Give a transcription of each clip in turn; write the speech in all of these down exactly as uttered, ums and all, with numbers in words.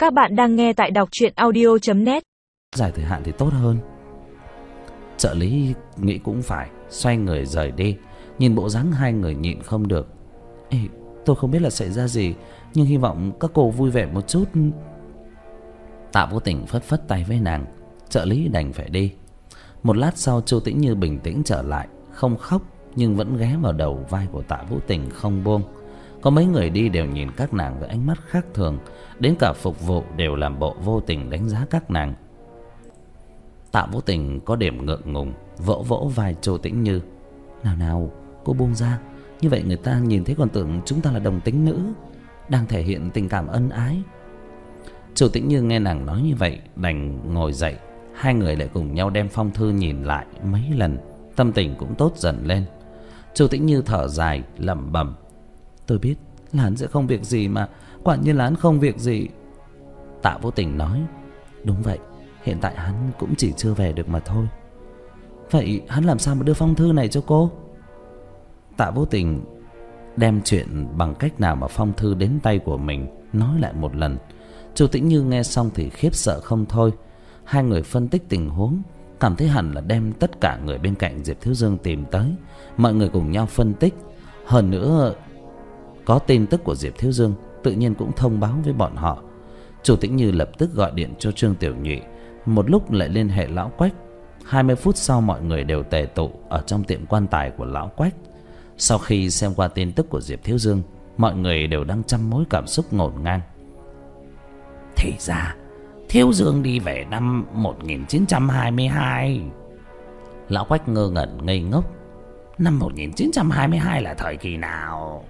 Các bạn đang nghe tại đọc truyện audio chấm net. Dài thời hạn thì tốt hơn. Trợ lý nghĩ cũng phải, xoay người rời đi. Nhìn bộ dáng hai người nhịn không được. Ê, tôi không biết là xảy ra gì, nhưng hy vọng các cô vui vẻ một chút. Tạ Vô Tình phất phất tay với nàng. Trợ lý đành phải đi. Một lát sau, Chu Tĩnh Như bình tĩnh trở lại, không khóc nhưng vẫn ghé vào đầu vai của Tạ Vũ Tình không buông. Có mấy người đi đều nhìn các nàng với ánh mắt khác thường, đến cả phục vụ đều làm bộ vô tình đánh giá các nàng. Tạ Vũ Tình có điểm ngượng ngùng, vỗ vỗ vai Chu Tĩnh Như. Nào nào, cô buông ra, như vậy người ta nhìn thấy còn tưởng chúng ta là đồng tính nữ, đang thể hiện tình cảm ân ái. Chu Tĩnh Như nghe nàng nói như vậy đành ngồi dậy. Hai người lại cùng nhau đem phong thư nhìn lại mấy lần, tâm tình cũng tốt dần lên. Chu Tĩnh Như thở dài lẩm bẩm, tôi biết là hắn sẽ không việc gì mà, quả nhiên là hắn không việc gì. Tạ Vô Tình nói, đúng vậy, hiện tại hắn cũng chỉ chưa về được mà thôi. Vậy hắn làm sao mà đưa phong thư này cho cô? Tạ Vô Tình đem chuyện bằng cách nào mà phong thư đến tay của mình nói lại một lần. Chu Tĩnh Như nghe xong thì khiếp sợ không thôi. Hai người phân tích tình huống, cảm thấy hẳn là đem tất cả người bên cạnh Diệp Thiếu Dương tìm tới. Mọi người cùng nhau phân tích. Hơn nữa, có tin tức của Diệp Thiếu Dương, tự nhiên cũng thông báo với bọn họ. Chu Tĩnh Như lập tức gọi điện cho Trương Tiểu Nhụy, một lúc lại liên hệ Lão Quách. Hai mươi phút sau, mọi người đều tề tụ ở trong tiệm quan tài của Lão Quách. Sau khi xem qua tin tức của Diệp Thiếu Dương, mọi người đều đang trăm mối cảm xúc ngổn ngang. Thì ra Thiếu Dương đi về năm một nghìn chín trăm hai mươi hai. Lão Quách ngơ ngẩn ngây ngốc. Năm một nghìn chín trăm hai mươi hai là thời kỳ nào?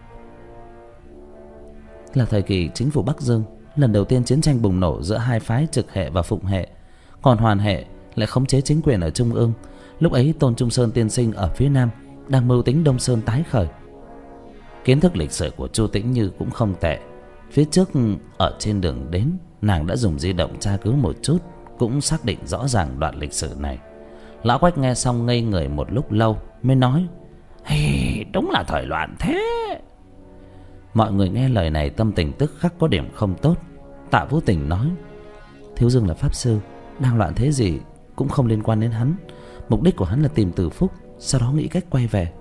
Là thời kỳ chính phủ Bắc Dương lần đầu tiên chiến tranh bùng nổ giữa hai phái Trực hệ và Phụng hệ, còn Hoàn hệ lại khống chế chính quyền ở Trung ương. Lúc ấy Tôn Trung Sơn tiên sinh ở phía Nam đang mưu tính Đông Sơn tái khởi. Kiến thức lịch sử của Chu Tĩnh Như cũng không tệ. Phía trước ở trên đường đến, nàng đã dùng di động tra cứu một chút, cũng xác định rõ ràng đoạn lịch sử này. Lão Quách nghe xong ngây người một lúc lâu mới nói, hey, đúng là thời loạn thế. Mọi người nghe lời này tâm tình tức khắc có điểm không tốt. Tạ Vũ Tình nói, Thiếu Dương là pháp sư, đang loạn thế gì cũng không liên quan đến hắn. Mục đích của hắn là tìm Từ Phúc, sau đó nghĩ cách quay về.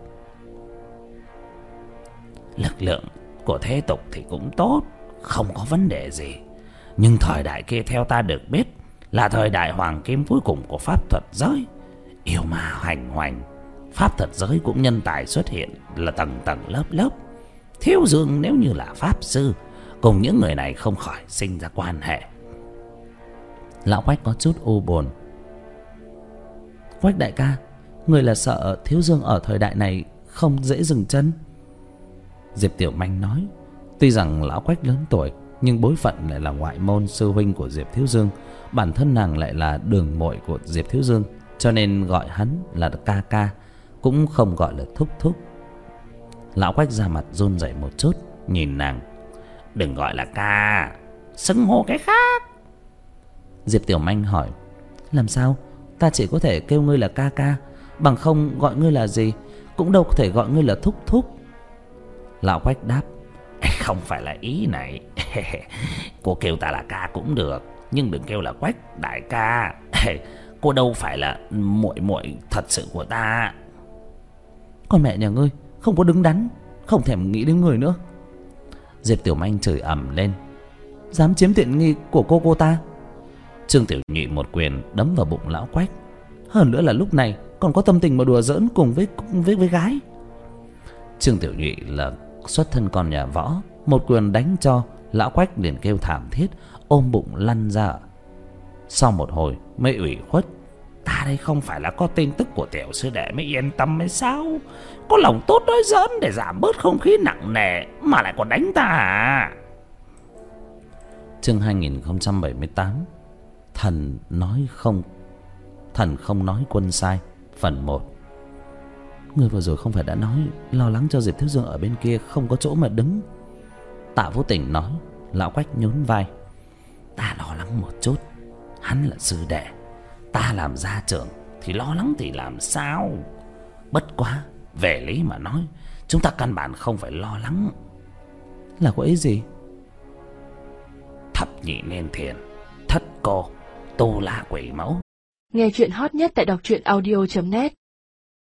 Lực lượng của thế tục thì cũng tốt, không có vấn đề gì. Nhưng thời đại kia theo ta được biết là thời đại hoàng kim cuối cùng của pháp thuật giới. Yêu ma hoành hoành, pháp thuật giới cũng nhân tài xuất hiện là tầng tầng lớp lớp. Thiếu Dương nếu như là pháp sư, cùng những người này không khỏi sinh ra quan hệ. Lão Quách có chút u buồn. Quách đại ca, người là sợ Thiếu Dương ở thời đại này không dễ dừng chân. Diệp Tiểu Manh nói, tuy rằng Lão Quách lớn tuổi, nhưng bối phận lại là ngoại môn sư huynh của Diệp Thiếu Dương. Bản thân nàng lại là đường muội của Diệp Thiếu Dương, cho nên gọi hắn là ca ca, cũng không gọi là thúc thúc. Lão Quách ra mặt run rẩy một chút, nhìn nàng, đừng gọi là ca, xưng hô cái khác. Diệp Tiểu Manh hỏi, làm sao? Ta chỉ có thể kêu ngươi là ca ca, bằng không gọi ngươi là gì, cũng đâu có thể gọi ngươi là thúc thúc. Lão Quách đáp, không phải là ý này. Cô kêu ta là ca cũng được, nhưng đừng kêu là Quách đại ca. Cô đâu phải là muội muội thật sự của ta. Con mẹ nhà ngươi không có đứng đắn, không thèm nghĩ đến người nữa. Diệp Tiểu Manh chửi ầm lên, dám chiếm tiện nghi của cô cô ta. Trương Tiểu Nhụy một quyền đấm vào bụng Lão Quách. Hơn nữa là lúc này còn có tâm tình mà đùa giỡn cùng với với với gái. Trương Tiểu Nhụy là xuất thân con nhà võ, một quyền đánh cho Lão Quách liền kêu thảm thiết, ôm bụng lăn ra. Sau một hồi mới ủy khuất, ta đây không phải là có tin tức của tiểu sư đệ mới yên tâm hay sao? Có lòng tốt nói giỡn để giảm bớt không khí nặng nề mà lại còn đánh ta à? Chương hai nghìn không trăm bảy mươi tám, Thần nói không Thần không nói quân sai, phần một. Người vừa rồi không phải đã nói lo lắng cho Diệp Thiếu Dương ở bên kia không có chỗ mà đứng? Tạ Vô Tình nói. Lão Quách nhún vai, ta lo lắng một chút, hắn là sư đệ, ta làm gia trưởng thì lo lắng thì làm sao? Bất quá về lý mà nói, chúng ta căn bản không phải lo lắng. Là có ý gì? thập nhị nên thiền, thất cô, tu la quỷ mẫu. Nghe chuyện hot nhất tại đọc truyện audio chấm net.